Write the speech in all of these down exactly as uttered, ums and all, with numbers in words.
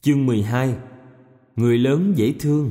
Chương mười hai. Người lớn dễ thương.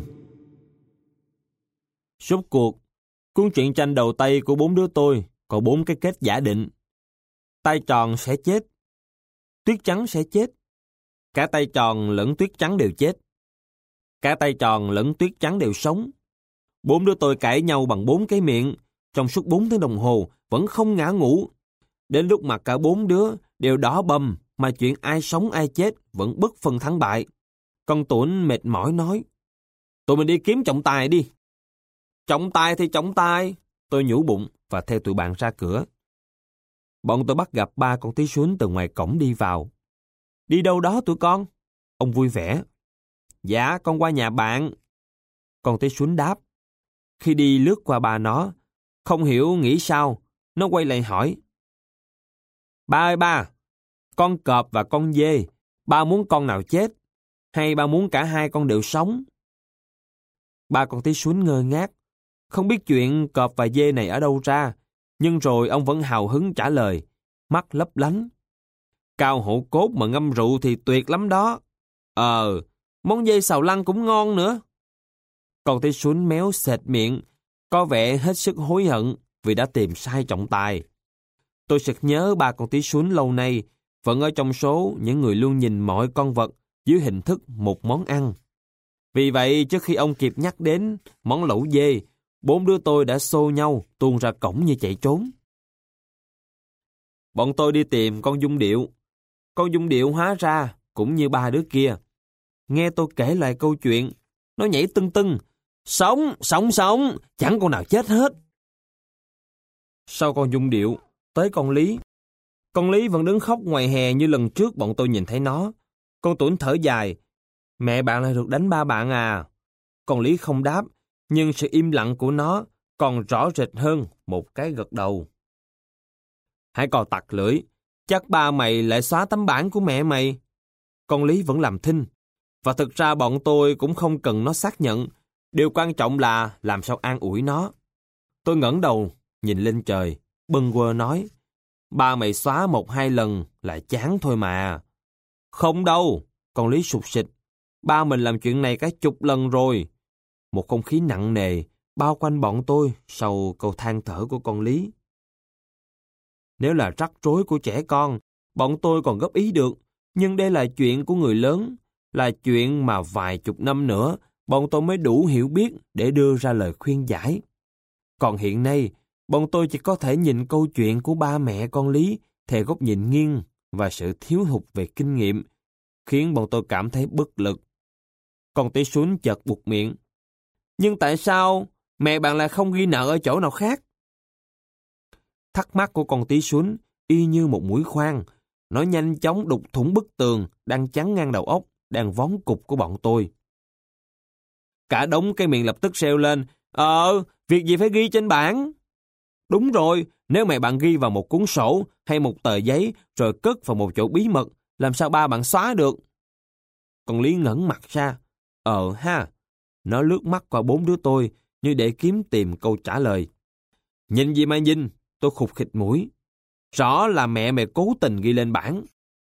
Rốt cuộc, cuốn truyện tranh đầu tay của bốn đứa tôi có bốn cái kết giả định. Tay tròn sẽ chết, tuyết trắng sẽ chết, cả tay tròn lẫn tuyết trắng đều chết, cả tay tròn lẫn tuyết trắng đều sống. Bốn đứa tôi cãi nhau bằng bốn cái miệng, trong suốt bốn tiếng đồng hồ vẫn không ngã ngủ. Đến lúc mà cả bốn đứa đều đỏ bầm, mà chuyện ai sống ai chết vẫn bất phân thắng bại. Con Tuấn mệt mỏi nói: "Tụi mình đi kiếm trọng tài đi." "Trọng tài thì trọng tài," tôi nhủ bụng và theo tụi bạn ra cửa. Bọn tôi bắt gặp ba con tí xuân từ ngoài cổng đi vào. "Đi đâu đó tụi con?" Ông vui vẻ. "Dạ, con qua nhà bạn." Con tí xuân đáp. Khi đi lướt qua ba nó, không hiểu nghĩ sao, nó quay lại hỏi: "Ba ơi ba, con cọp và con dê, ba muốn con nào chết? Hay ba muốn cả hai con đều sống?" Ba con tí xuân ngơ ngác, không biết chuyện cọp và dê này ở đâu ra, nhưng rồi ông vẫn hào hứng trả lời, mắt lấp lánh: "Cao hổ cốt mà ngâm rượu thì tuyệt lắm đó. Ờ, món dê xào lăn cũng ngon nữa." Con tí xuân méo sệt miệng, có vẻ hết sức hối hận vì đã tìm sai trọng tài. Tôi sực nhớ ba con tí xuân lâu nay vẫn ở trong số những người luôn nhìn mọi con vật dưới hình thức một món ăn. Vì vậy, trước khi ông kịp nhắc đến món lẩu dê, bốn đứa tôi đã xô nhau tuôn ra cổng như chạy trốn. Bọn tôi đi tìm con Dung Điệu. Con Dung Điệu hóa ra cũng như ba đứa kia. Nghe tôi kể lại câu chuyện, nó nhảy tưng tưng: "Sống, sống, sống, chẳng con nào chết hết." Sau con Dung Điệu, tới con Lý. Con Lý vẫn đứng khóc ngoài hè như lần trước bọn tôi nhìn thấy nó. Con Tuấn thở dài: "Mẹ bạn lại được đánh ba bạn à?" Con Lý không đáp, nhưng sự im lặng của nó còn rõ rệt hơn một cái gật đầu. "Hãy cò tặc lưỡi, chắc ba mày lại xóa tấm bảng của mẹ mày." Con Lý vẫn làm thinh, và thực ra bọn tôi cũng không cần nó xác nhận. Điều quan trọng là làm sao an ủi nó. Tôi ngẩng đầu, nhìn lên trời, bâng quơ nói: "Ba mày xóa một hai lần là chán thôi mà." "Không đâu," con Lý sụt sịt. "Ba mình làm chuyện này cả chục lần rồi." Một không khí nặng nề bao quanh bọn tôi sau câu than thở của con Lý. Nếu là rắc rối của trẻ con, bọn tôi còn góp ý được, nhưng đây là chuyện của người lớn, là chuyện mà vài chục năm nữa bọn tôi mới đủ hiểu biết để đưa ra lời khuyên giải. Còn hiện nay, bọn tôi chỉ có thể nhìn câu chuyện của ba mẹ con Lý theo góc nhìn nghiêng và sự thiếu hụt về kinh nghiệm, khiến bọn tôi cảm thấy bất lực. Con tí xuân chợt buột miệng: "Nhưng tại sao mẹ bạn lại không ghi nợ ở chỗ nào khác?" Thắc mắc của con tí xuân y như một mũi khoan, nó nhanh chóng đục thủng bức tường đang chắn ngang đầu óc, đang vón cục của bọn tôi. Cả đống cái miệng lập tức reo lên: "Ờ, việc gì phải ghi trên bảng?" "Đúng rồi, nếu mẹ bạn ghi vào một cuốn sổ hay một tờ giấy rồi cất vào một chỗ bí mật, làm sao ba bạn xóa được?" Con Lý ngẩng mặt ra. Ờ ha. Nó lướt mắt qua bốn đứa tôi như để kiếm tìm câu trả lời. "Nhìn gì mà nhìn?" Tôi khục khịt mũi. "Rõ là mẹ mày cố tình ghi lên bảng."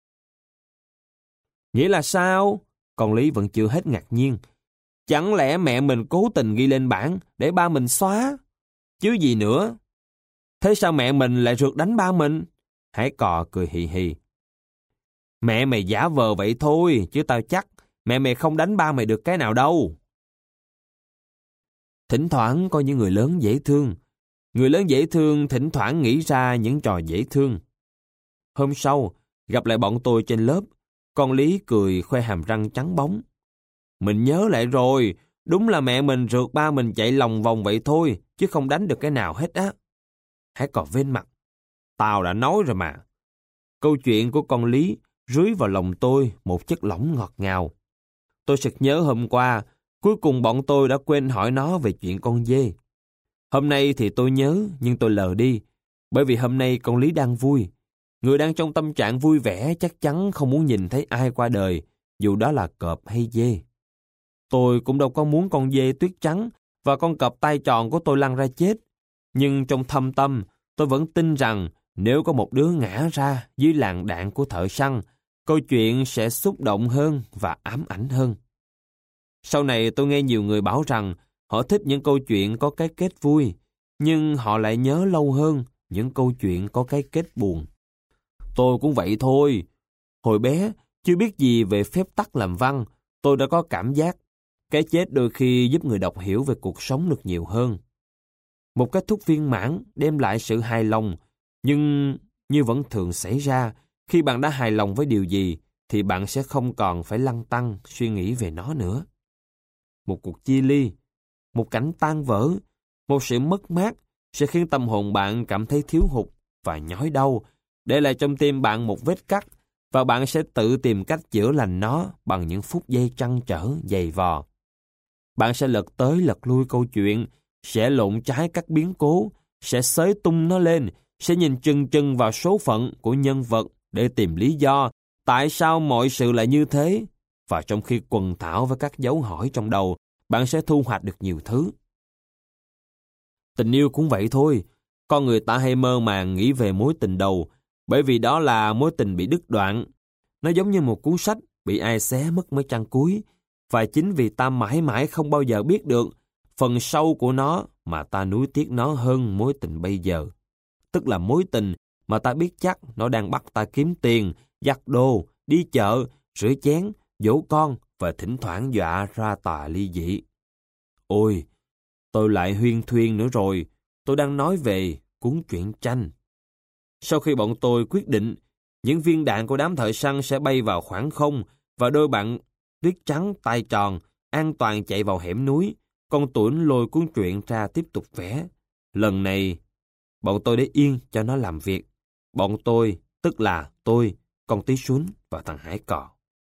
"Nghĩa là sao?" Con Lý vẫn chưa hết ngạc nhiên. "Chẳng lẽ mẹ mình cố tình ghi lên bảng để ba mình xóa? Chứ gì nữa. Thế sao mẹ mình lại rượt đánh ba mình?" Hải Cò cười hì hì. "Mẹ mày giả vờ vậy thôi, chứ tao chắc mẹ mày không đánh ba mày được cái nào đâu." Thỉnh thoảng có những người lớn dễ thương. Người lớn dễ thương thỉnh thoảng nghĩ ra những trò dễ thương. Hôm sau, gặp lại bọn tôi trên lớp, con Lý cười khoe hàm răng trắng bóng. "Mình nhớ lại rồi, đúng là mẹ mình rượt ba mình chạy lòng vòng vậy thôi, chứ không đánh được cái nào hết á." Hải Cò vênh mặt: "Tao đã nói rồi mà." Câu chuyện của con Lý rưới vào lòng tôi một chất lỏng ngọt ngào. Tôi sực nhớ hôm qua, cuối cùng bọn tôi đã quên hỏi nó về chuyện con dê. Hôm nay thì tôi nhớ, nhưng tôi lờ đi, bởi vì hôm nay con Lý đang vui. Người đang trong tâm trạng vui vẻ chắc chắn không muốn nhìn thấy ai qua đời, dù đó là cọp hay dê. Tôi cũng đâu có muốn con dê tuyết trắng và con cọp tay tròn của tôi lăn ra chết. Nhưng trong thâm tâm, tôi vẫn tin rằng nếu có một đứa ngã ra dưới làn đạn của thợ săn, câu chuyện sẽ xúc động hơn và ám ảnh hơn. Sau này tôi nghe nhiều người bảo rằng họ thích những câu chuyện có cái kết vui, nhưng họ lại nhớ lâu hơn những câu chuyện có cái kết buồn. Tôi cũng vậy thôi. Hồi bé, chưa biết gì về phép tắc làm văn, tôi đã có cảm giác cái chết đôi khi giúp người đọc hiểu về cuộc sống được nhiều hơn. Một kết thúc viên mãn đem lại sự hài lòng, nhưng như vẫn thường xảy ra, khi bạn đã hài lòng với điều gì, thì bạn sẽ không còn phải lăn tăn suy nghĩ về nó nữa. Một cuộc chia ly, một cảnh tan vỡ, một sự mất mát sẽ khiến tâm hồn bạn cảm thấy thiếu hụt và nhói đau, để lại trong tim bạn một vết cắt, và bạn sẽ tự tìm cách chữa lành nó bằng những phút giây trăn trở dày vò. Bạn sẽ lật tới lật lui câu chuyện, sẽ lộn trái các biến cố, sẽ xới tung nó lên, sẽ nhìn chừng chừng vào số phận của nhân vật để tìm lý do tại sao mọi sự lại như thế. Và trong khi quần thảo với các dấu hỏi trong đầu, bạn sẽ thu hoạch được nhiều thứ. Tình yêu cũng vậy thôi. Con người ta hay mơ màng nghĩ về mối tình đầu, bởi vì đó là mối tình bị đứt đoạn. Nó giống như một cuốn sách bị ai xé mất mấy trang cuối, và chính vì ta mãi mãi không bao giờ biết được phần sâu của nó mà ta nuối tiếc nó hơn mối tình bây giờ. Tức là mối tình mà ta biết chắc nó đang bắt ta kiếm tiền, giặt đồ, đi chợ, rửa chén, dỗ con và thỉnh thoảng dọa ra tà ly dị. Ôi, tôi lại huyên thuyên nữa rồi, tôi đang nói về cuốn truyện tranh. Sau khi bọn tôi quyết định, những viên đạn của đám thợ săn sẽ bay vào khoảng không và đôi bạn tuyết trắng tay tròn an toàn chạy vào hẻm núi, con Tuấn lôi cuốn truyện ra tiếp tục vẽ. Lần này, bọn tôi để yên cho nó làm việc. Bọn tôi, tức là tôi, con Tí Xuân và thằng Hải Cò.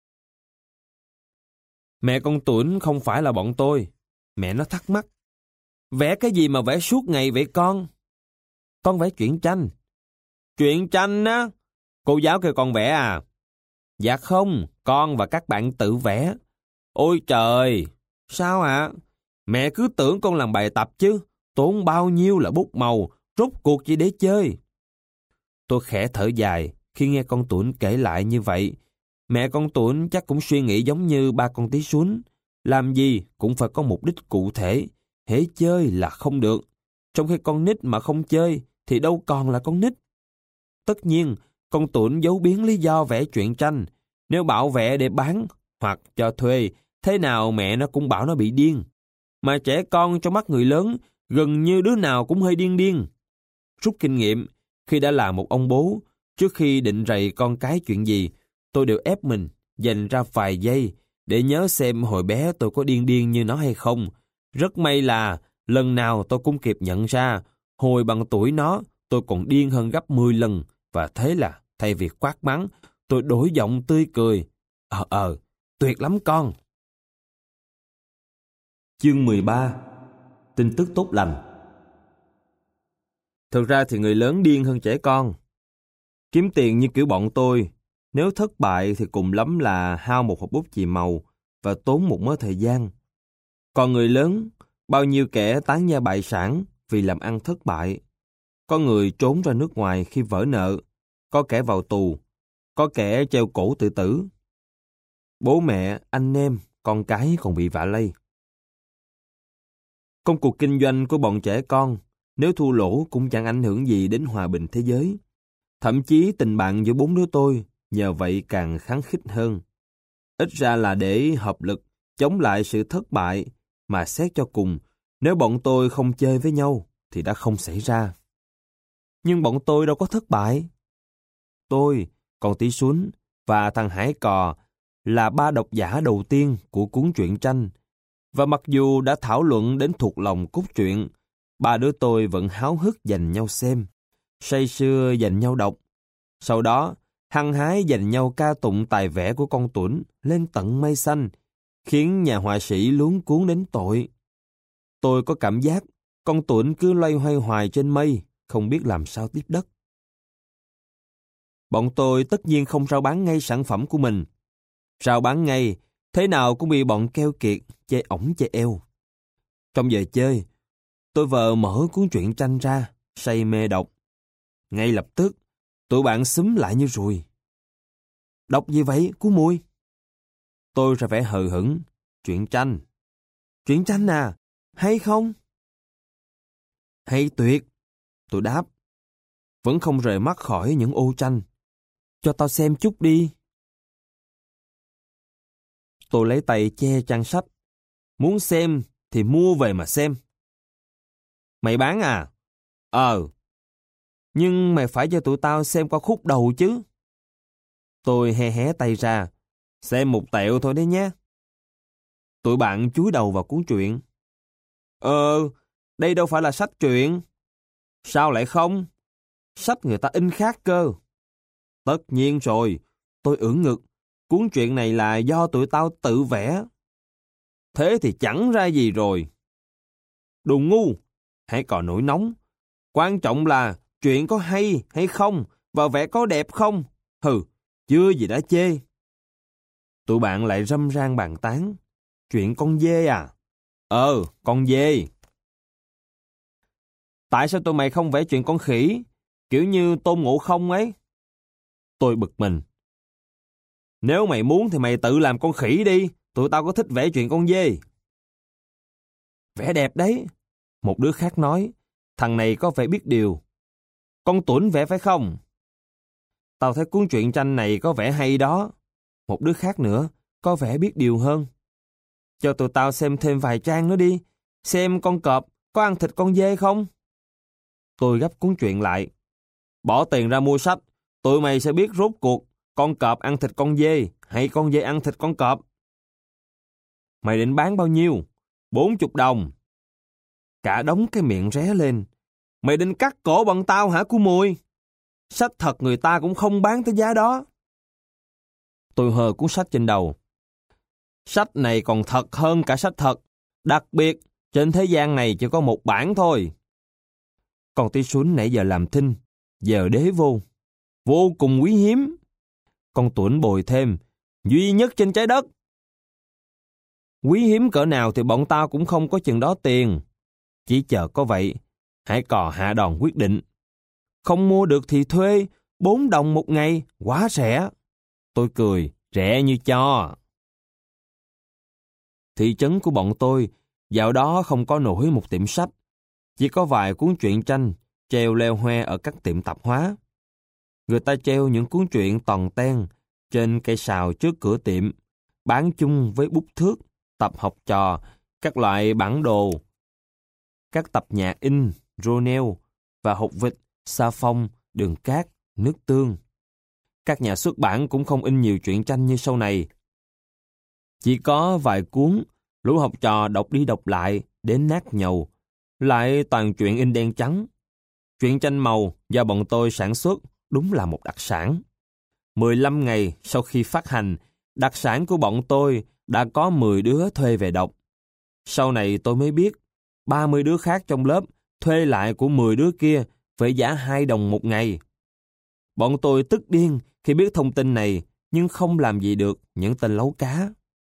Mẹ con Tuấn không phải là bọn tôi. Mẹ nó thắc mắc. Vẽ cái gì mà vẽ suốt ngày vậy con? Con vẽ truyện tranh. Truyện tranh á? Cô giáo kêu con vẽ à? Dạ không, con và các bạn tự vẽ. Ôi trời! Sao ạ? À? Mẹ cứ tưởng con làm bài tập chứ. Tốn bao nhiêu là bút màu, rốt cuộc chỉ để chơi. Tôi khẽ thở dài khi nghe con Tuấn kể lại như vậy. Mẹ con Tuấn chắc cũng suy nghĩ giống như ba con Tí Xuân. Làm gì cũng phải có mục đích cụ thể. Hễ chơi là không được. Trong khi con nít mà không chơi thì đâu còn là con nít. Tất nhiên, con Tuấn giấu biến lý do vẽ truyện tranh. Nếu bảo vẽ để bán hoặc cho thuê, thế nào mẹ nó cũng bảo nó bị điên. Mà trẻ con trong mắt người lớn, gần như đứa nào cũng hơi điên điên. Rút kinh nghiệm, khi đã là một ông bố, trước khi định rầy con cái chuyện gì, tôi đều ép mình dành ra vài giây để nhớ xem hồi bé tôi có điên điên như nó hay không. Rất may là lần nào tôi cũng kịp nhận ra, hồi bằng tuổi nó, tôi còn điên hơn gấp mười lần, và thế là thay vì quát mắng, tôi đổi giọng tươi cười. Ờ ờ, tuyệt lắm con. Chương mười ba. Tin tức tốt lành. Thực ra thì người lớn điên hơn trẻ con. Kiếm tiền như kiểu bọn tôi, nếu thất bại thì cùng lắm là hao một hộp bút chì màu và tốn một mớ thời gian. Còn người lớn, bao nhiêu kẻ tán gia bại sản vì làm ăn thất bại. Có người trốn ra nước ngoài khi vỡ nợ, có kẻ vào tù, có kẻ treo cổ tự tử. Bố mẹ, anh em, con cái còn bị vạ lây. Công cuộc kinh doanh của bọn trẻ con, nếu thua lỗ cũng chẳng ảnh hưởng gì đến hòa bình thế giới. Thậm chí tình bạn giữa bốn đứa tôi nhờ vậy càng khăng khít hơn. Ít ra là để hợp lực chống lại sự thất bại, mà xét cho cùng, nếu bọn tôi không chơi với nhau thì đã không xảy ra. Nhưng bọn tôi đâu có thất bại. Tôi, con Tí Xuân và thằng Hải Cò là ba độc giả đầu tiên của cuốn truyện tranh. Và mặc dù đã thảo luận đến thuộc lòng cốt truyện, ba đứa tôi vẫn háo hức dành nhau xem, say sưa dành nhau đọc. Sau đó, hăng hái dành nhau ca tụng tài vẽ của con Tuấn lên tận mây xanh, khiến nhà họa sĩ luống cuống đến tội. Tôi có cảm giác con Tuấn cứ loay hoay hoài trên mây, không biết làm sao tiếp đất. Bọn tôi tất nhiên không rao bán ngay sản phẩm của mình. Rao bán ngay, thế nào cũng bị bọn keo kiệt, chê ổng chê eo. Trong giờ chơi, tôi vờ mở cuốn truyện tranh ra, say mê đọc. Ngay lập tức, tụi bạn xúm lại như ruồi. Đọc gì vậy, Cú Mùi? Tôi ra vẻ hờ hững. Truyện tranh. Truyện tranh à? Hay không? Hay tuyệt. Tôi đáp. Vẫn không rời mắt khỏi những ô tranh. Cho tao xem chút đi. Tôi lấy tay che trang sách. Muốn xem thì mua về mà xem. Mày bán à? Ờ. Nhưng mày phải cho tụi tao xem qua khúc đầu chứ. Tôi hé hé tay ra. Xem một tẹo thôi đấy nhé. Tụi bạn chúi đầu vào cuốn truyện. Ờ, đây đâu phải là sách truyện. Sao lại không? Sách người ta in khác cơ. Tất nhiên rồi, tôi ưỡn ngực. Cuốn truyện này là do tụi tao tự vẽ. Thế thì chẳng ra gì rồi. Đồ ngu, hãy còn nổi nóng. Quan trọng là chuyện có hay hay không và vẽ có đẹp không. Hừ, chưa gì đã chê. Tụi bạn lại râm ran bàn tán. Chuyện con dê à? Ờ, con dê. Tại sao tụi mày không vẽ chuyện con khỉ? Kiểu như Tôn Ngộ Không ấy. Tôi bực mình. Nếu mày muốn thì mày tự làm con khỉ đi. Tụi tao có thích vẽ chuyện con dê. Vẽ đẹp đấy. Một đứa khác nói. Thằng này có vẻ biết điều. Con Tuấn vẽ phải không? Tao thấy cuốn truyện tranh này có vẻ hay đó. Một đứa khác nữa có vẻ biết điều hơn. Cho tụi tao xem thêm vài trang nữa đi. Xem con cọp có ăn thịt con dê không? Tôi gấp cuốn truyện lại. Bỏ tiền ra mua sách. Tụi mày sẽ biết rốt cuộc con cọp ăn thịt con dê hay con dê ăn thịt con cọp. Mày định bán bao nhiêu? Bốn chục đồng. Cả đống cái miệng ré lên. Mày định cắt cổ bọn tao hả Cú Mùi? Sách thật người ta cũng không bán tới giá đó. Tôi hờ cuốn sách trên đầu. Sách này còn thật hơn cả sách thật. Đặc biệt, trên thế gian này chỉ có một bản thôi. Con tí sún nãy giờ làm thinh, giờ đế vô. Vô cùng quý hiếm. Con Tuấn bồi thêm, duy nhất trên trái đất. Quý hiếm cỡ nào thì bọn tao cũng không có chừng đó tiền. Chỉ chờ có vậy, hãy cò hạ đòn quyết định. Không mua được thì thuê, bốn đồng một ngày, quá rẻ. Tôi cười, rẻ như cho. Thị trấn của bọn tôi, dạo đó không có nổi một tiệm sách. Chỉ có vài cuốn truyện tranh treo leo hoe ở các tiệm tạp hóa. Người ta treo những cuốn truyện tòn ten trên cây sào trước cửa tiệm, bán chung với bút thước, tập học trò, các loại bản đồ, các tập nhạc in, ronel và hột vịt, sa phong, đường cát, nước tương. Các nhà xuất bản cũng không in nhiều truyện tranh như sau này. Chỉ có vài cuốn, lũ học trò đọc đi đọc lại, đến nát nhầu, lại toàn truyện in đen trắng. Truyện tranh màu do bọn tôi sản xuất đúng là một đặc sản. mười lăm ngày sau khi phát hành, đặc sản của bọn tôi đã có mười đứa thuê về đọc. Sau này tôi mới biết, ba mươi đứa khác trong lớp thuê lại của mười đứa kia với giá hai đồng một ngày. Bọn tôi tức điên khi biết thông tin này, nhưng không làm gì được những tên lấu cá.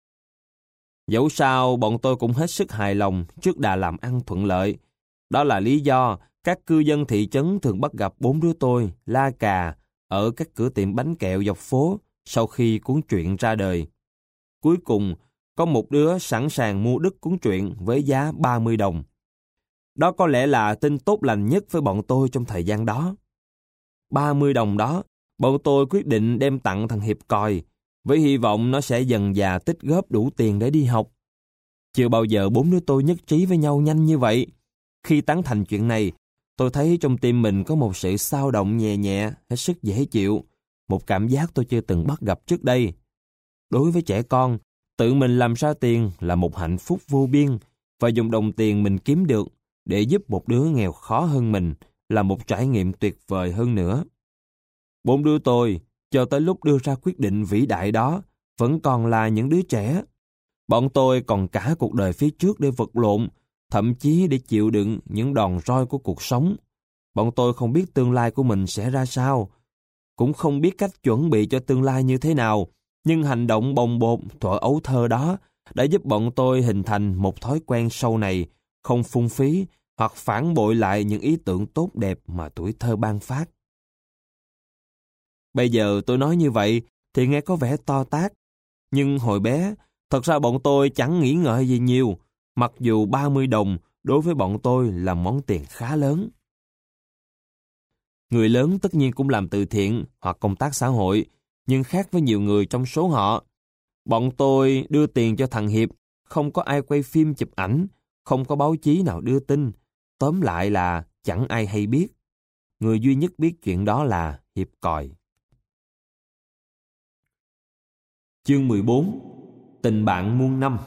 Dẫu sao, bọn tôi cũng hết sức hài lòng trước đà làm ăn thuận lợi. Đó là lý do các cư dân thị trấn thường bắt gặp bốn đứa tôi la cà ở các cửa tiệm bánh kẹo dọc phố sau khi cuốn truyện ra đời. Cuối cùng, có một đứa sẵn sàng mua đứt cuốn truyện với giá ba mươi đồng. Đó có lẽ là tin tốt lành nhất với bọn tôi trong thời gian đó. ba mươi đồng đó, bọn tôi quyết định đem tặng thằng Hiệp Còi, với hy vọng nó sẽ dần dà tích góp đủ tiền để đi học. Chưa bao giờ bốn đứa tôi nhất trí với nhau nhanh như vậy. Khi tán thành chuyện này, tôi thấy trong tim mình có một sự xao động nhẹ nhẹ, hết sức dễ chịu, một cảm giác tôi chưa từng bắt gặp trước đây. Đối với trẻ con, tự mình làm ra tiền là một hạnh phúc vô biên, và dùng đồng tiền mình kiếm được để giúp một đứa nghèo khó hơn mình là một trải nghiệm tuyệt vời hơn nữa. Bốn đứa tôi, cho tới lúc đưa ra quyết định vĩ đại đó, vẫn còn là những đứa trẻ. Bọn tôi còn cả cuộc đời phía trước để vật lộn, thậm chí để chịu đựng những đòn roi của cuộc sống. Bọn tôi không biết tương lai của mình sẽ ra sao, cũng không biết cách chuẩn bị cho tương lai như thế nào, nhưng hành động bồng bột thuở ấu thơ đó đã giúp bọn tôi hình thành một thói quen sau này, không phung phí hoặc phản bội lại những ý tưởng tốt đẹp mà tuổi thơ ban phát. Bây giờ tôi nói như vậy, thì nghe có vẻ to tát. Nhưng hồi bé, thật ra bọn tôi chẳng nghĩ ngợi gì nhiều, mặc dù ba mươi đồng đối với bọn tôi là món tiền khá lớn. Người lớn tất nhiên cũng làm từ thiện hoặc công tác xã hội, nhưng khác với nhiều người trong số họ. Bọn tôi đưa tiền cho thằng Hiệp, không có ai quay phim chụp ảnh, không có báo chí nào đưa tin. Tóm lại là chẳng ai hay biết. Người duy nhất biết chuyện đó là Hiệp Còi. Chương mười bốn. Tình bạn muôn năm.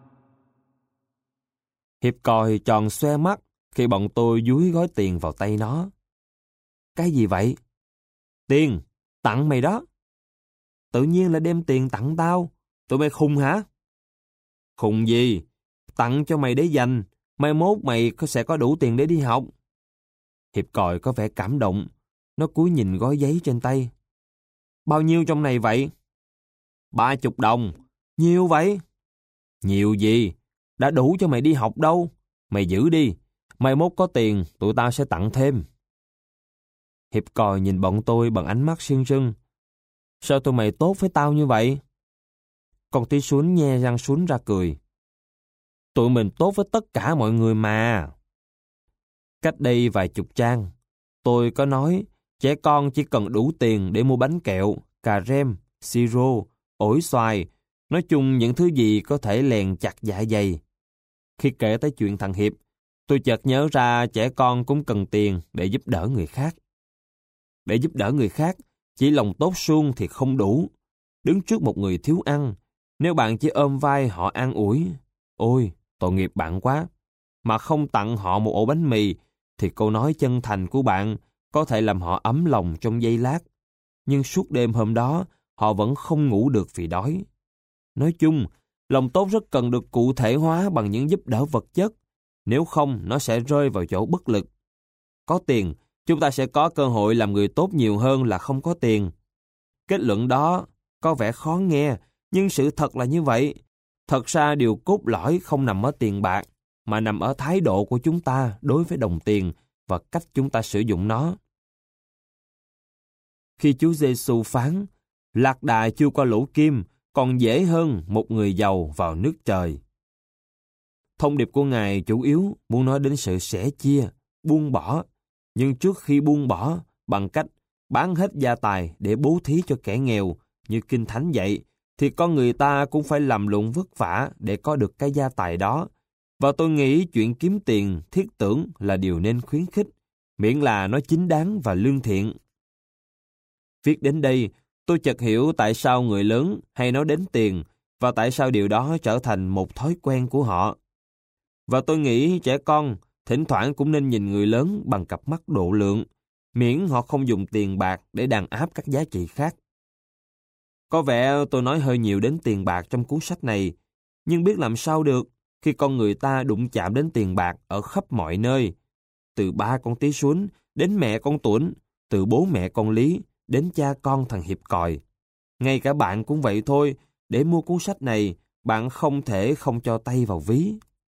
Hiệp Còi tròn xoe mắt khi bọn tôi dúi gói tiền vào tay nó. Cái gì vậy? Tiền, tặng mày đó. Tự nhiên là đem tiền tặng tao. Tụi mày khùng hả? Khùng gì? Tặng cho mày để dành. Mai mốt mày sẽ có đủ tiền để đi học. Hiệp Còi có vẻ cảm động. Nó cúi nhìn gói giấy trên tay. Bao nhiêu trong này vậy? Ba chục đồng. Nhiều vậy? Nhiều gì? Đã đủ cho mày đi học đâu. Mày giữ đi. Mai mốt có tiền, tụi tao sẽ tặng thêm. Hiệp Còi nhìn bọn tôi bằng ánh mắt sưng sưng. Sao tụi mày tốt với tao như vậy? Con tí Xuân nhe răng Xuân ra cười. Tụi mình tốt với tất cả mọi người mà. Cách đây vài chục trang, tôi có nói trẻ con chỉ cần đủ tiền để mua bánh kẹo, cà rem, siro, ổi xoài, nói chung những thứ gì có thể lèn chặt dạ dày. Khi kể tới chuyện thằng Hiệp, tôi chợt nhớ ra trẻ con cũng cần tiền để giúp đỡ người khác. Để giúp đỡ người khác, chỉ lòng tốt suông thì không đủ. Đứng trước một người thiếu ăn, nếu bạn chỉ ôm vai họ an ủi, ôi, tội nghiệp bạn quá, mà không tặng họ một ổ bánh mì, thì câu nói chân thành của bạn có thể làm họ ấm lòng trong giây lát. Nhưng suốt đêm hôm đó, họ vẫn không ngủ được vì đói. Nói chung, lòng tốt rất cần được cụ thể hóa bằng những giúp đỡ vật chất, nếu không nó sẽ rơi vào chỗ bất lực. Có tiền, chúng ta sẽ có cơ hội làm người tốt nhiều hơn là không có tiền. Kết luận đó có vẻ khó nghe, nhưng sự thật là như vậy. Thật ra điều cốt lõi không nằm ở tiền bạc, mà nằm ở thái độ của chúng ta đối với đồng tiền và cách chúng ta sử dụng nó. Khi Chúa Giêsu phán, lạc đà chưa qua lỗ kim, còn dễ hơn một người giàu vào nước trời. Thông điệp của Ngài chủ yếu muốn nói đến sự sẻ chia, buông bỏ, nhưng trước khi buông bỏ bằng cách bán hết gia tài để bố thí cho kẻ nghèo, như Kinh Thánh dạy, thì con người ta cũng phải làm lụng vất vả để có được cái gia tài đó. Và tôi nghĩ chuyện kiếm tiền thiết tưởng là điều nên khuyến khích, miễn là nó chính đáng và lương thiện. Viết đến đây, tôi chợt hiểu tại sao người lớn hay nói đến tiền và tại sao điều đó trở thành một thói quen của họ. Và tôi nghĩ trẻ con thỉnh thoảng cũng nên nhìn người lớn bằng cặp mắt độ lượng, miễn họ không dùng tiền bạc để đàn áp các giá trị khác. Có vẻ tôi nói hơi nhiều đến tiền bạc trong cuốn sách này, nhưng biết làm sao được khi con người ta đụng chạm đến tiền bạc ở khắp mọi nơi. Từ ba con tí Xuân đến mẹ con Tuấn, từ bố mẹ con Lý đến cha con thằng Hiệp Còi. Ngay cả bạn cũng vậy thôi, để mua cuốn sách này, bạn không thể không cho tay vào ví.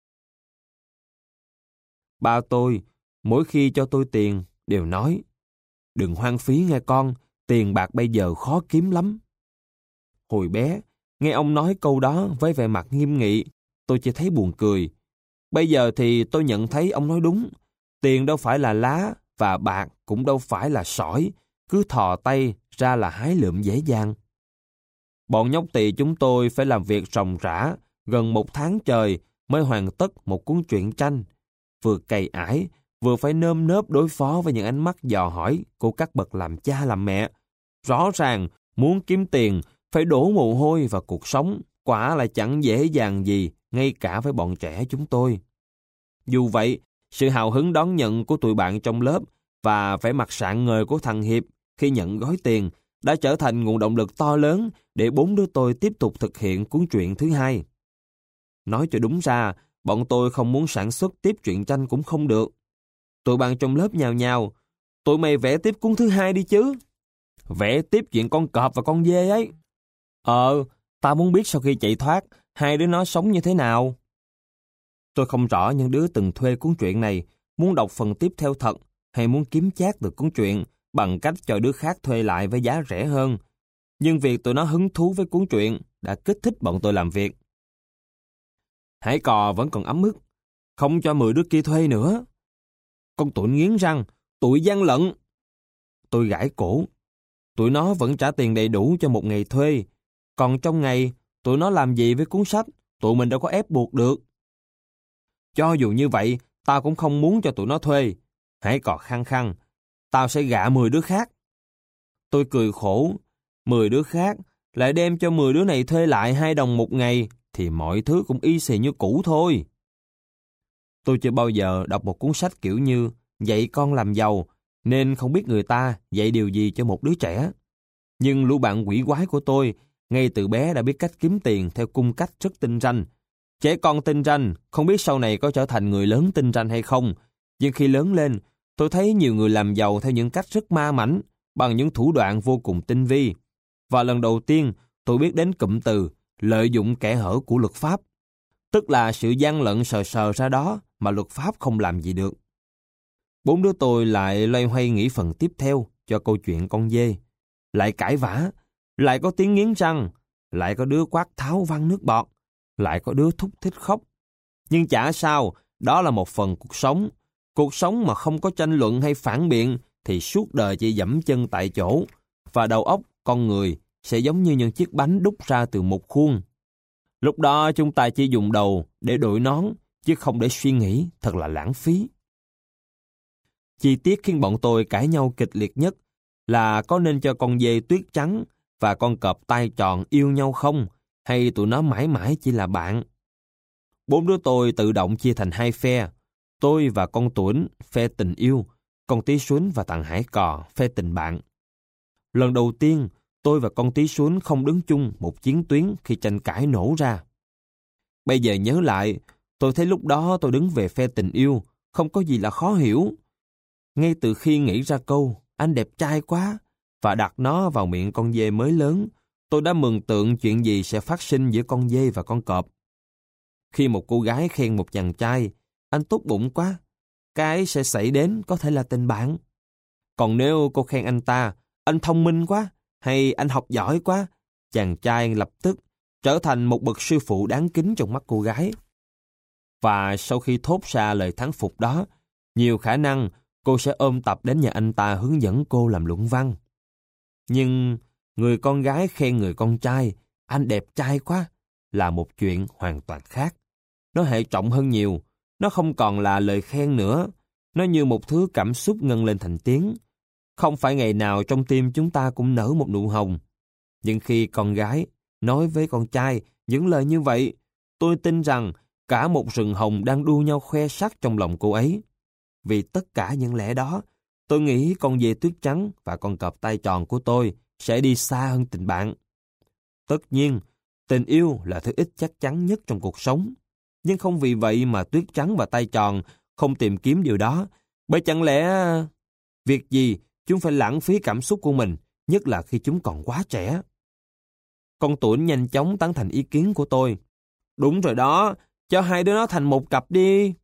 Ba tôi, mỗi khi cho tôi tiền, đều nói, đừng hoang phí nghe con, tiền bạc bây giờ khó kiếm lắm. Hồi bé, nghe ông nói câu đó với vẻ mặt nghiêm nghị, tôi chỉ thấy buồn cười. Bây giờ thì tôi nhận thấy ông nói đúng, tiền đâu phải là lá, và bạc cũng đâu phải là sỏi, cứ thò tay ra là hái lượm dễ dàng. Bọn nhóc tỳ chúng tôi phải làm việc ròng rã, gần một tháng trời mới hoàn tất một cuốn truyện tranh. Vừa cày ải, vừa phải nơm nớp đối phó với những ánh mắt dò hỏi của các bậc làm cha làm mẹ. Rõ ràng, muốn kiếm tiền, phải đổ mồ hôi vào cuộc sống, quả là chẳng dễ dàng gì, ngay cả với bọn trẻ chúng tôi. Dù vậy, sự hào hứng đón nhận của tụi bạn trong lớp và vẻ mặt rạng ngời của thằng Hiệp khi nhận gói tiền đã trở thành nguồn động lực to lớn để bốn đứa tôi tiếp tục thực hiện cuốn truyện thứ hai. Nói cho đúng ra, bọn tôi không muốn sản xuất tiếp truyện tranh cũng không được. Tụi bạn trong lớp nhào nhào, tụi mày vẽ tiếp cuốn thứ hai đi chứ. Vẽ tiếp chuyện con cọp và con dê ấy. Ờ, tao muốn biết sau khi chạy thoát, hai đứa nó sống như thế nào. Tôi không rõ những đứa từng thuê cuốn truyện này muốn đọc phần tiếp theo thật hay muốn kiếm chác được cuốn truyện bằng cách cho đứa khác thuê lại với giá rẻ hơn. nhưng việc tụi nó hứng thú với cuốn truyện đã kích thích bọn tôi làm việc. Hải Cò vẫn còn ấm ức, không cho mười đứa kia thuê nữa. Con Tuấn nghiến răng, tụi gian lận. Tôi gãi cổ, tụi nó vẫn trả tiền đầy đủ cho một ngày thuê, còn trong ngày tụi nó làm gì với cuốn sách, tụi mình đâu có ép buộc được. Cho dù như vậy, tao cũng không muốn cho tụi nó thuê. Hải Cò khăng khăng, tao sẽ gạ mười đứa khác. Tôi cười khổ, mười đứa khác lại đem cho mười đứa này thuê lại hai đồng một ngày, thì mọi thứ cũng y xì như cũ thôi. Tôi chưa bao giờ đọc một cuốn sách kiểu như dạy con làm giàu, nên không biết người ta dạy điều gì cho một đứa trẻ. Nhưng lũ bạn quỷ quái của tôi ngay từ bé đã biết cách kiếm tiền theo cung cách rất tinh ranh. Trẻ con tinh ranh, không biết sau này có trở thành người lớn tinh ranh hay không, nhưng khi lớn lên, tôi thấy nhiều người làm giàu theo những cách rất ma mãnh, bằng những thủ đoạn vô cùng tinh vi. Và lần đầu tiên, tôi biết đến cụm từ lợi dụng kẽ hở của luật pháp, tức là sự gian lận sờ sờ ra đó mà luật pháp không làm gì được. Bốn đứa tôi lại loay hoay nghĩ phần tiếp theo cho câu chuyện con dê. Lại cãi vã, lại có tiếng nghiến răng, lại có đứa quát tháo văng nước bọt, lại có đứa thúc thích khóc. Nhưng chả sao, đó là một phần cuộc sống. Cuộc sống mà không có tranh luận hay phản biện thì suốt đời chỉ dẫm chân tại chỗ, và đầu óc con người sẽ giống như những chiếc bánh đúc ra từ một khuôn. Lúc đó chúng ta chỉ dùng đầu để đội nón, chứ không để suy nghĩ, thật là lãng phí. Chi tiết khiến bọn tôi cãi nhau kịch liệt nhất là có nên cho con dê tuyết trắng và con cọp tai tròn yêu nhau không, hay tụi nó mãi mãi chỉ là bạn. Bốn đứa tôi tự động chia thành hai phe, tôi và con Tuấn phe tình yêu, con Tí Xuân và thằng Hải Cò phe tình bạn. Lần đầu tiên, tôi và con Tí Xuân không đứng chung một chiến tuyến khi tranh cãi nổ ra. Bây giờ nhớ lại, tôi thấy lúc đó tôi đứng về phe tình yêu, không có gì là khó hiểu. Ngay từ khi nghĩ ra câu anh đẹp trai quá và đặt nó vào miệng con dê mới lớn, tôi đã mường tượng chuyện gì sẽ phát sinh giữa con dê và con cọp. Khi một cô gái khen một chàng trai, anh tốt bụng quá, cái sẽ xảy đến có thể là tình bạn. Còn nếu cô khen anh ta, anh thông minh quá, hay anh học giỏi quá, chàng trai lập tức trở thành một bậc sư phụ đáng kính trong mắt cô gái. Và sau khi thốt ra lời thán phục đó, nhiều khả năng cô sẽ ôm tập đến nhà anh ta hướng dẫn cô làm luận văn. Nhưng người con gái khen người con trai, anh đẹp trai quá, là một chuyện hoàn toàn khác. Nó hệ trọng hơn nhiều, nó không còn là lời khen nữa, nó như một thứ cảm xúc ngân lên thành tiếng. Không phải ngày nào trong tim chúng ta cũng nở một nụ hồng. Nhưng khi con gái nói với con trai những lời như vậy, tôi tin rằng cả một rừng hồng đang đua nhau khoe sắc trong lòng cô ấy. Vì tất cả những lẽ đó, tôi nghĩ con dê tuyết trắng và con cọp tai tròn của tôi sẽ đi xa hơn tình bạn. Tất nhiên, tình yêu là thứ ít chắc chắn nhất trong cuộc sống. Nhưng không vì vậy mà tuyết trắng và tai tròn không tìm kiếm điều đó. Bởi chẳng lẽ việc gì chúng phải lãng phí cảm xúc của mình, nhất là khi chúng còn quá trẻ. Con Tuấn nhanh chóng tán thành ý kiến của tôi. Đúng rồi đó, cho hai đứa nó thành một cặp đi.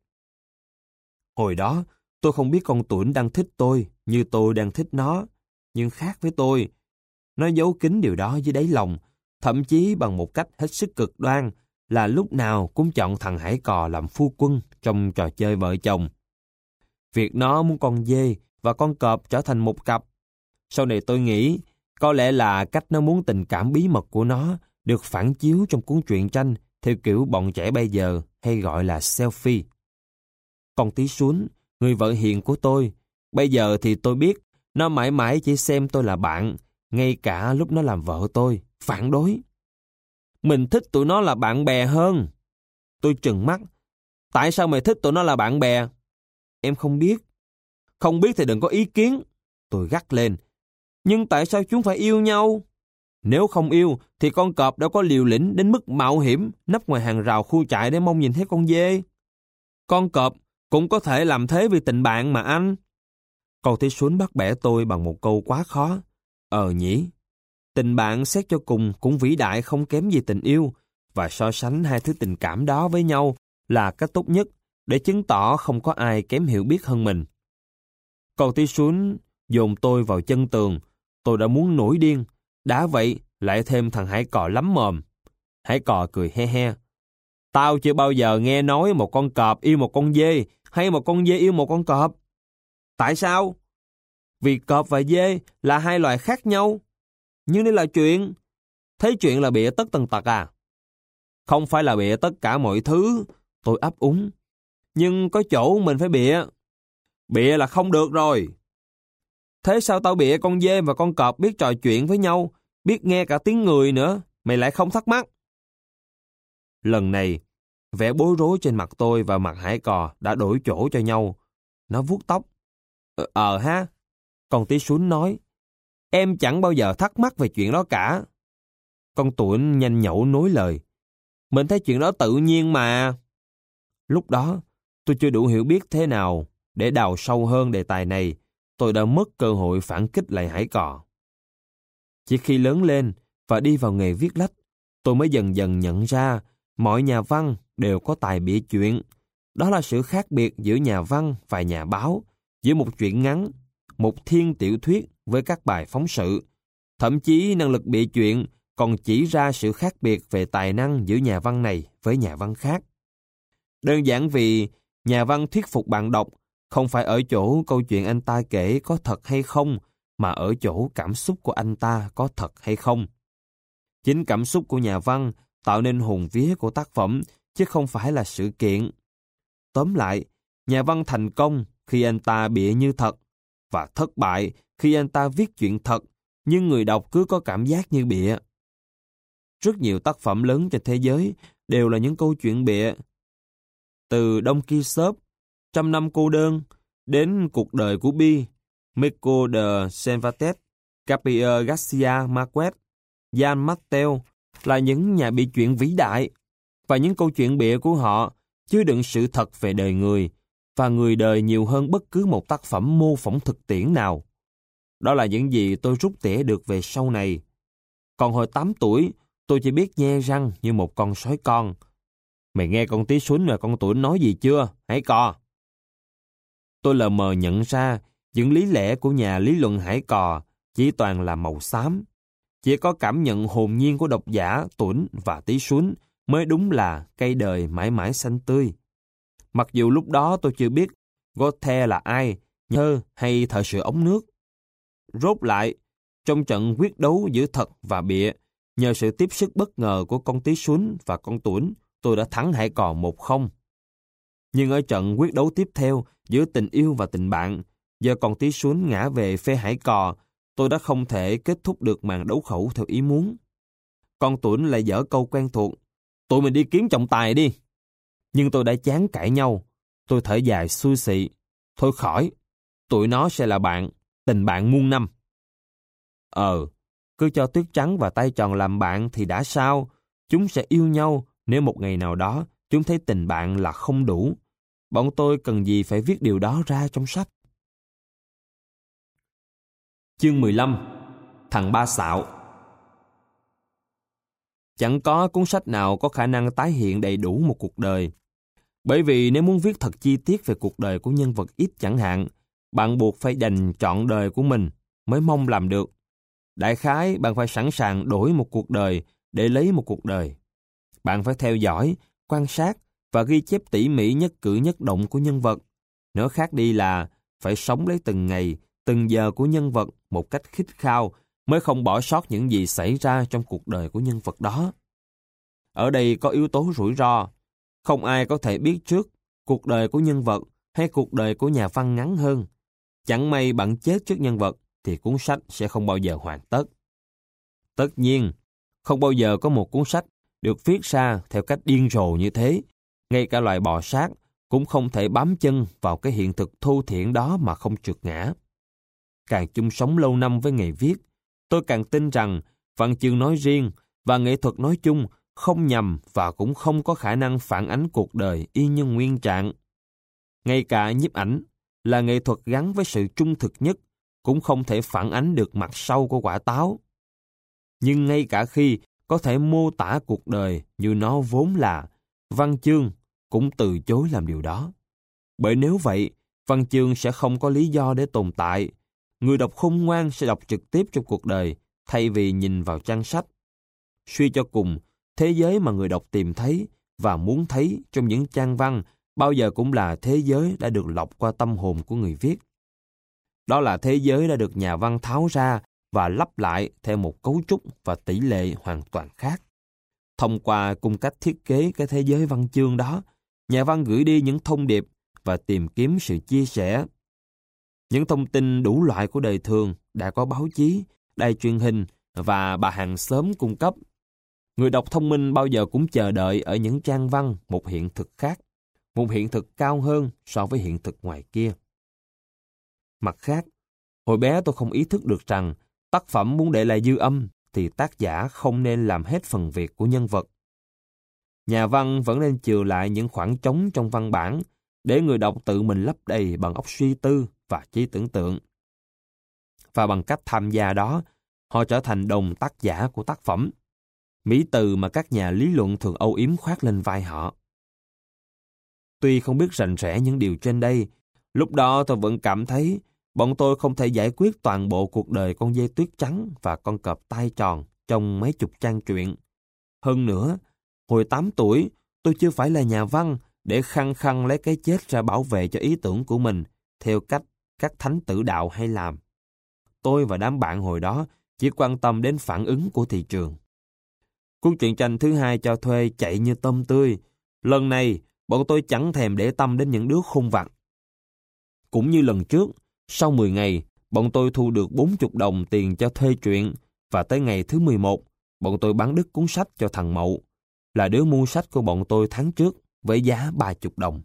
Hồi đó, tôi không biết con Tuấn đang thích tôi như tôi đang thích nó. Nhưng khác với tôi, nó giấu kín điều đó dưới đáy lòng, thậm chí bằng một cách hết sức cực đoan, là lúc nào cũng chọn thằng Hải Cò làm phu quân trong trò chơi vợ chồng. Việc nó muốn con dê và con cọp trở thành một cặp. Sau này tôi nghĩ, có lẽ là cách nó muốn tình cảm bí mật của nó được phản chiếu trong cuốn truyện tranh theo kiểu bọn trẻ bây giờ hay gọi là selfie. Con Tí Xuân, người vợ hiền của tôi, bây giờ thì tôi biết nó mãi mãi chỉ xem tôi là bạn, ngay cả lúc nó làm vợ tôi, phản đối. Mình thích tụi nó là bạn bè hơn. Tôi trừng mắt. Tại sao mày thích tụi nó là bạn bè? Em không biết. Không biết thì đừng có ý kiến. Tôi gắt lên. Nhưng tại sao chúng phải yêu nhau? Nếu không yêu thì con cọp đâu có liều lĩnh đến mức mạo hiểm nấp ngoài hàng rào khu trại để mong nhìn thấy con dê. Con cọp cũng có thể làm thế vì tình bạn mà anh. Con Tí Xuân bắt bẻ tôi bằng một câu quá khó. Ờ nhỉ. Tình bạn xét cho cùng cũng vĩ đại không kém gì tình yêu, và so sánh hai thứ tình cảm đó với nhau là cách tốt nhất để chứng tỏ không có ai kém hiểu biết hơn mình. Con Tí Xuân dồn tôi vào chân tường, tôi đã muốn nổi điên. Đã vậy, lại thêm thằng Hải Cò lắm mồm. Hải Cò cười he he. Tao chưa bao giờ nghe nói một con cọp yêu một con dê, hay một con dê yêu một con cọp. Tại sao? Vì cọp và dê là hai loài khác nhau. Nhưng đây là chuyện. Thấy chuyện là bịa tất tần tật à? Không phải là bịa tất cả mọi thứ, tôi ấp úng. Nhưng có chỗ mình phải bịa. Bịa là không được rồi. Thế sao tao bịa con dê và con cọp biết trò chuyện với nhau, biết nghe cả tiếng người nữa, mày lại không thắc mắc? Lần này, vẻ bối rối trên mặt tôi và mặt Hải Cò đã đổi chỗ cho nhau. Nó vuốt tóc. Ờ, ờ ha, con tí sún nói. Em chẳng bao giờ thắc mắc về chuyện đó cả. Con Tuấn nhanh nhẩu nối lời. Mình thấy chuyện đó tự nhiên mà. Lúc đó, tôi chưa đủ hiểu biết thế nào để đào sâu hơn đề tài này. Tôi đã mất cơ hội phản kích lại Hải Cò. Chỉ khi lớn lên và đi vào nghề viết lách, tôi mới dần dần nhận ra mọi nhà văn đều có tài bịa chuyện. Đó là sự khác biệt giữa nhà văn và nhà báo, giữa một truyện ngắn, một thiên tiểu thuyết với các bài phóng sự. Thậm chí năng lực bịa chuyện còn chỉ ra sự khác biệt về tài năng giữa nhà văn này với nhà văn khác. Đơn giản vì nhà văn thuyết phục bạn đọc không phải ở chỗ câu chuyện anh ta kể có thật hay không, mà ở chỗ cảm xúc của anh ta có thật hay không. Chính cảm xúc của nhà văn tạo nên hồn vía của tác phẩm, chứ không phải là sự kiện. Tóm lại, nhà văn thành công khi anh ta bịa như thật, và thất bại khi anh ta viết chuyện thật, nhưng người đọc cứ có cảm giác như bịa. Rất nhiều tác phẩm lớn trên thế giới đều là những câu chuyện bịa. Từ Don Quixote, Trăm năm cô đơn, đến Cuộc đời của Bi, Mico de Cervantes, Gabriel Garcia Marquez, Jan Mateo là những nhà bịa chuyện vĩ đại, và những câu chuyện bịa của họ chứa đựng sự thật về đời người, và người đời nhiều hơn bất cứ một tác phẩm mô phỏng thực tiễn nào. Đó là những gì tôi rút tỉa được về sau này. Còn hồi tám tuổi, tôi chỉ biết nhe răng như một con sói con. Mày nghe con tí sún và con Tuấn nói gì chưa, Hải Cò? Tôi lờ mờ nhận ra những lý lẽ của nhà lý luận Hải Cò chỉ toàn là màu xám. Chỉ có cảm nhận hồn nhiên của độc giả Tuấn và tí sún mới đúng là cây đời mãi mãi xanh tươi. Mặc dù lúc đó tôi chưa biết Goethe là ai, thơ hay thời sự ống nước. Rốt lại, trong trận quyết đấu giữa thật và bịa, nhờ sự tiếp sức bất ngờ của con tí sún và con Tuấn, tôi đã thắng Hải Cò một không. Nhưng ở trận quyết đấu tiếp theo giữa tình yêu và tình bạn, giờ con tí sún ngã về phe Hải Cò, tôi đã không thể kết thúc được màn đấu khẩu theo ý muốn. Con Tuấn lại dở câu quen thuộc, tụi mình đi kiếm trọng tài đi. Nhưng tôi đã chán cãi nhau, tôi thở dài xui xị, thôi khỏi, tụi nó sẽ là bạn, tình bạn muôn năm. Ờ, cứ cho Tuyết Trắng và Tay Tròn làm bạn thì đã sao, chúng sẽ yêu nhau nếu một ngày nào đó chúng thấy tình bạn là không đủ. Bọn tôi cần gì phải viết điều đó ra trong sách. Chương mười lăm. Thằng Ba Xạo. Chẳng có cuốn sách nào có khả năng tái hiện đầy đủ một cuộc đời. Bởi vì nếu muốn viết thật chi tiết về cuộc đời của nhân vật ít chẳng hạn, bạn buộc phải dành trọn đời của mình mới mong làm được. Đại khái, bạn phải sẵn sàng đổi một cuộc đời để lấy một cuộc đời. Bạn phải theo dõi, quan sát và ghi chép tỉ mỉ nhất cử nhất động của nhân vật. Nói khác đi là phải sống lấy từng ngày, từng giờ của nhân vật một cách khít khao mới không bỏ sót những gì xảy ra trong cuộc đời của nhân vật đó. Ở đây có yếu tố rủi ro. Không ai có thể biết trước cuộc đời của nhân vật hay cuộc đời của nhà văn ngắn hơn. Chẳng may bạn chết trước nhân vật thì cuốn sách sẽ không bao giờ hoàn tất. Tất nhiên, không bao giờ có một cuốn sách được viết ra theo cách điên rồ như thế. Ngay cả loài bò sát cũng không thể bám chân vào cái hiện thực thô thiển đó mà không trượt ngã. Càng chung sống lâu năm với nghề viết, tôi càng tin rằng văn chương nói riêng và nghệ thuật nói chung không nhằm và cũng không có khả năng phản ánh cuộc đời y như nguyên trạng. Ngay cả nhiếp ảnh là nghệ thuật gắn với sự trung thực nhất cũng không thể phản ánh được mặt sau của quả táo. Nhưng ngay cả khi có thể mô tả cuộc đời như nó vốn là, văn chương cũng từ chối làm điều đó. Bởi nếu vậy, văn chương sẽ không có lý do để tồn tại. Người đọc khôn ngoan sẽ đọc trực tiếp trong cuộc đời thay vì nhìn vào trang sách. Suy cho cùng, thế giới mà người đọc tìm thấy và muốn thấy trong những trang văn bao giờ cũng là thế giới đã được lọc qua tâm hồn của người viết. Đó là thế giới đã được nhà văn tháo ra và lắp lại theo một cấu trúc và tỷ lệ hoàn toàn khác. Thông qua cung cách thiết kế cái thế giới văn chương đó, nhà văn gửi đi những thông điệp và tìm kiếm sự chia sẻ. Những thông tin đủ loại của đời thường đã có báo chí, đài truyền hình và bà hàng xóm cung cấp. Người đọc thông minh bao giờ cũng chờ đợi ở những trang văn một hiện thực khác, một hiện thực cao hơn so với hiện thực ngoài kia. Mặt khác, hồi bé tôi không ý thức được rằng tác phẩm muốn để lại dư âm thì tác giả không nên làm hết phần việc của nhân vật. Nhà văn vẫn nên chừa lại những khoảng trống trong văn bản để người đọc tự mình lấp đầy bằng óc suy tư và trí tưởng tượng. Và bằng cách tham gia đó, họ trở thành đồng tác giả của tác phẩm, mỹ từ mà các nhà lý luận thường âu yếm khoác lên vai họ. Tuy không biết rành rẽ những điều trên đây, lúc đó tôi vẫn cảm thấy bọn tôi không thể giải quyết toàn bộ cuộc đời con dê tuyết trắng và con cọp tai tròn trong mấy chục trang truyện. Hơn nữa, hồi tám tuổi, tôi chưa phải là nhà văn để khăng khăng lấy cái chết ra bảo vệ cho ý tưởng của mình theo cách các thánh tử đạo hay làm. Tôi và đám bạn hồi đó chỉ quan tâm đến phản ứng của thị trường. Cuốn truyện tranh thứ hai cho thuê chạy như tôm tươi. Lần này, bọn tôi chẳng thèm để tâm đến những đứa khôn vặt. Cũng như lần trước, sau mười ngày, bọn tôi thu được bốn mươi đồng tiền cho thuê truyện và tới ngày thứ mười một, bọn tôi bán đứt cuốn sách cho thằng Mậu, là đứa mua sách của bọn tôi tháng trước với giá ba mươi đồng.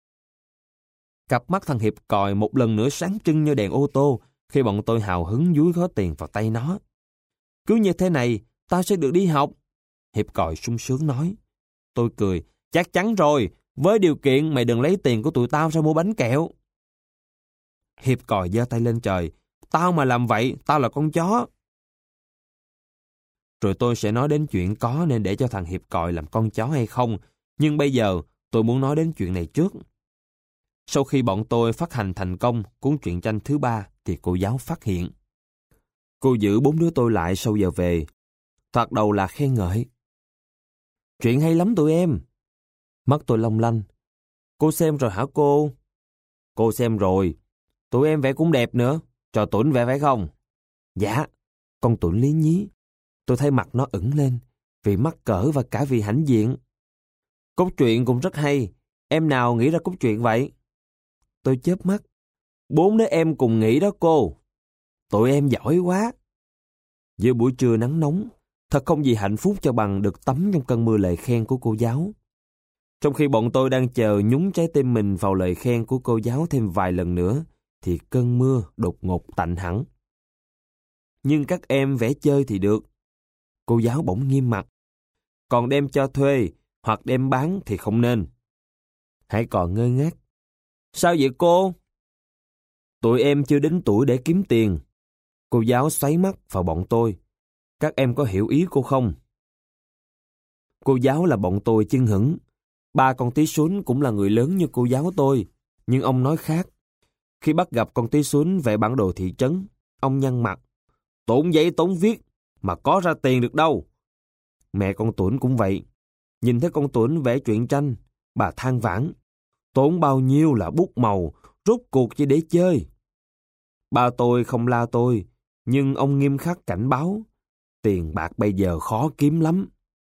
Cặp mắt thằng Hiệp còi một lần nữa sáng trưng như đèn ô tô khi bọn tôi hào hứng dúi gói tiền vào tay nó. Cứ như thế này, tao sẽ được đi học. Hiệp còi sung sướng nói. Tôi cười, chắc chắn rồi, với điều kiện mày đừng lấy tiền của tụi tao ra mua bánh kẹo. Hiệp còi giơ tay lên trời, tao mà làm vậy, tao là con chó. Rồi tôi sẽ nói đến chuyện có nên để cho thằng Hiệp còi làm con chó hay không, nhưng bây giờ tôi muốn nói đến chuyện này trước. Sau khi bọn tôi phát hành thành công cuốn truyện tranh thứ ba thì cô giáo phát hiện. Cô giữ bốn đứa tôi lại sau giờ về. Thoạt đầu là khen ngợi. Chuyện hay lắm tụi em. Mắt tôi long lanh. Cô xem rồi hả cô? Cô xem rồi. Tụi em vẽ cũng đẹp nữa. Cho Tuấn vẽ phải không? Dạ. Con Tuấn lý nhí. Tôi thấy mặt nó ửng lên vì mắc cỡ và cả vì hãnh diện. Cốt truyện cũng rất hay. Em nào nghĩ ra cốt truyện vậy? Tôi chớp mắt. Bốn đứa em cùng nghĩ đó cô. Tụi em giỏi quá. Giữa buổi trưa nắng nóng, thật không gì hạnh phúc cho bằng được tắm trong cơn mưa lời khen của cô giáo. Trong khi bọn tôi đang chờ nhúng trái tim mình vào lời khen của cô giáo thêm vài lần nữa, thì cơn mưa đột ngột tạnh hẳn. Nhưng các em vẽ chơi thì được. Cô giáo bỗng nghiêm mặt. Còn đem cho thuê hoặc đem bán thì không nên. Hãy còn ngơ ngác. Sao vậy cô? Tụi em chưa đến tuổi để kiếm tiền. Cô giáo xoáy mắt vào bọn tôi. Các em có hiểu ý cô không? Cô giáo là bọn tôi chưng hửng. Ba con tí xuân cũng là người lớn như cô giáo tôi, nhưng ông nói khác. Khi bắt gặp con tí xuân vẽ bản đồ thị trấn, ông nhăn mặt. Tốn giấy tốn viết, mà có ra tiền được đâu. Mẹ con Tuấn cũng vậy. Nhìn thấy con Tuấn vẽ truyện tranh, bà than vãn. Tốn bao nhiêu là bút màu, rốt cuộc chỉ để chơi. Ba tôi không la tôi, nhưng ông nghiêm khắc cảnh báo. Tiền bạc bây giờ khó kiếm lắm.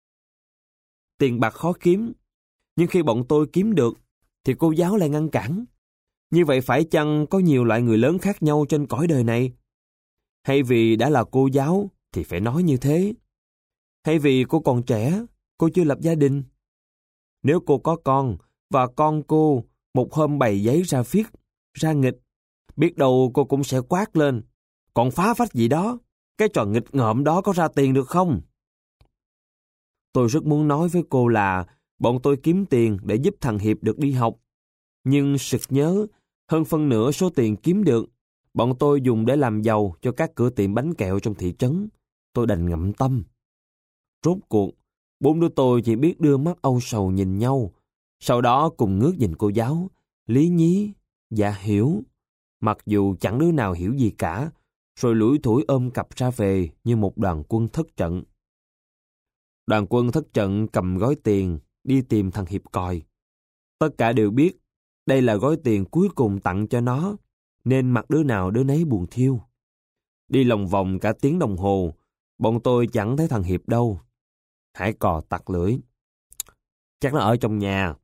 Tiền bạc khó kiếm, nhưng khi bọn tôi kiếm được, thì cô giáo lại ngăn cản. Như vậy phải chăng có nhiều loại người lớn khác nhau trên cõi đời này? Hay vì đã là cô giáo thì phải nói như thế? Hay vì cô còn trẻ, cô chưa lập gia đình? Nếu cô có con, và con cô một hôm bày giấy ra phiết, ra nghịch, biết đâu cô cũng sẽ quát lên. Còn phá phách gì đó, cái trò nghịch ngợm đó có ra tiền được không? Tôi rất muốn nói với cô là bọn tôi kiếm tiền để giúp thằng Hiệp được đi học. Nhưng sực nhớ, hơn phân nửa số tiền kiếm được, bọn tôi dùng để làm giàu cho các cửa tiệm bánh kẹo trong thị trấn. Tôi đành ngậm tâm. Rốt cuộc, bốn đứa tôi chỉ biết đưa mắt âu sầu nhìn nhau, sau đó cùng ngước nhìn cô giáo, lý nhí, dạ hiểu. Mặc dù chẳng đứa nào hiểu gì cả, rồi lủi thủi ôm cặp ra về như một đoàn quân thất trận. Đoàn quân thất trận cầm gói tiền, đi tìm thằng Hiệp còi. Tất cả đều biết, đây là gói tiền cuối cùng tặng cho nó, nên mặt đứa nào đứa nấy buồn thiêu. Đi lòng vòng cả tiếng đồng hồ, bọn tôi chẳng thấy thằng Hiệp đâu. Hải Cò tặc lưỡi. Chắc nó ở trong nhà.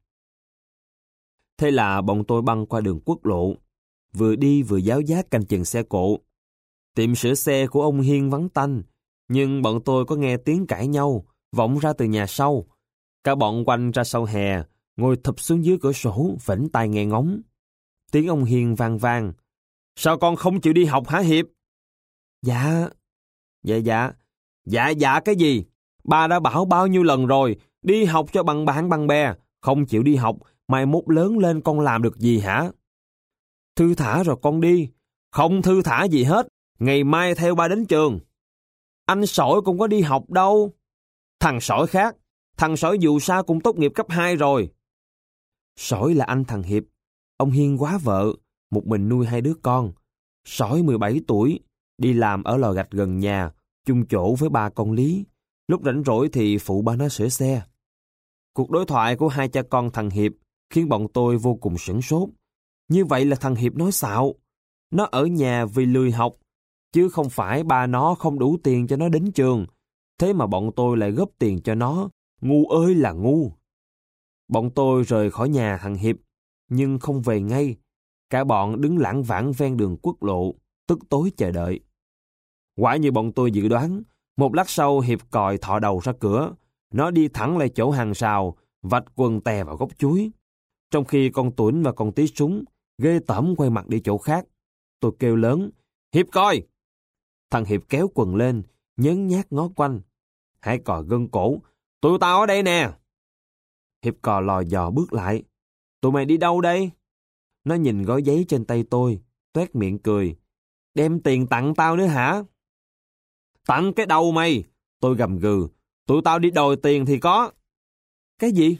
Thế là bọn tôi băng qua đường quốc lộ, vừa đi vừa giáo giác canh chừng xe cộ. Tiệm sửa xe của ông Hiên vắng tanh, nhưng bọn tôi có nghe tiếng cãi nhau, vọng ra từ nhà sau. Cả bọn quanh ra sau hè, ngồi thụp xuống dưới cửa sổ, vểnh tai nghe ngóng. Tiếng ông Hiên vang vang. Sao con không chịu đi học hả Hiệp? Dạ. Dạ dạ. Dạ dạ cái gì? Ba đã bảo bao nhiêu lần rồi, đi học cho bằng bạn bằng bè. Không chịu đi học, mai mốt lớn lên con làm được gì hả? Thư thả rồi con đi. Không thư thả gì hết. Ngày mai theo ba đến trường. Anh Sỏi cũng có đi học đâu. Thằng Sỏi khác. Thằng Sỏi dù sao cũng tốt nghiệp cấp hai rồi. Sỏi là anh thằng Hiệp. Ông Hiên quá vợ, một mình nuôi hai đứa con. Sỏi mười bảy tuổi, đi làm ở lò gạch gần nhà, chung chỗ với ba con Lý. Lúc rảnh rỗi thì phụ ba nó sửa xe. Cuộc đối thoại của hai cha con thằng Hiệp khiến bọn tôi vô cùng sửng sốt. Như vậy là thằng Hiệp nói xạo. Nó ở nhà vì lười học, chứ không phải ba nó không đủ tiền cho nó đến trường. Thế mà bọn tôi lại góp tiền cho nó. Ngu ơi là ngu. Bọn tôi rời khỏi nhà thằng Hiệp, nhưng không về ngay. Cả bọn đứng lảng vảng ven đường quốc lộ, tức tối chờ đợi. Quả như bọn tôi dự đoán, một lát sau Hiệp còi thọ đầu ra cửa. Nó đi thẳng lại chỗ hàng rào, vạch quần tè vào gốc chuối. Trong khi con Tuấn và con Tí Súng ghê tởm quay mặt đi chỗ khác. Tôi kêu lớn, Hiệp coi! Thằng Hiệp kéo quần lên, nhớn nhác ngó quanh. Hải Cò gân cổ, tụi tao ở đây nè. Hiệp Cò lò dò bước lại. Tụi mày đi đâu đây? Nó nhìn gói giấy trên tay tôi, toét miệng cười. Đem tiền tặng tao nữa hả? Tặng cái đầu mày! Tôi gầm gừ. Tụi tao đi đòi tiền thì có. Cái gì?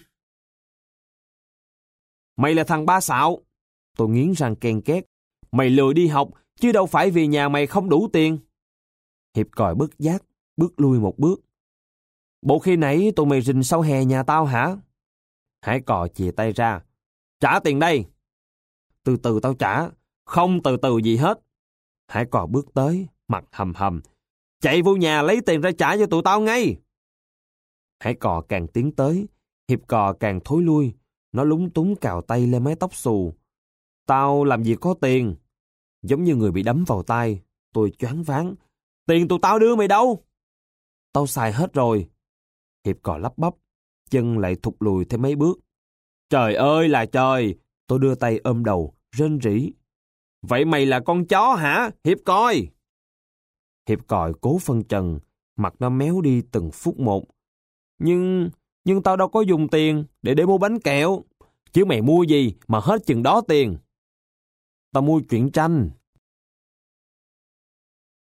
Mày là thằng ba xạo. Tôi nghiến răng ken két. Mày lười đi học, chứ đâu phải vì nhà mày không đủ tiền. Hiệp Còi bất giác, bước lui một bước. Bộ khi nãy tụi mày rình sau hè nhà tao hả? Hải Cò chìa tay ra. Trả tiền đây. Từ từ tao trả. Không từ từ gì hết. Hải Cò bước tới, mặt hầm hầm. Chạy vô nhà lấy tiền ra trả cho tụi tao ngay. Hải Cò càng tiến tới, Hiệp Cò càng thối lui. Nó lúng túng cào tay lên mái tóc xù. Tao làm gì có tiền. Giống như người bị đấm vào tay. Tôi choáng váng. Tiền tụi tao đưa mày đâu? Tao xài hết rồi. Hiệp Cò lắp bắp, chân lại thụt lùi thêm mấy bước. Trời ơi là trời! Tôi đưa tay ôm đầu, rên rỉ. Vậy mày là con chó hả, Hiệp Còi? Hiệp Còi cố phân trần, mặt nó méo đi từng phút một. Nhưng, nhưng tao đâu có dùng tiền để để mua bánh kẹo. Chứ mày mua gì mà hết chừng đó tiền? Tao mua truyện tranh.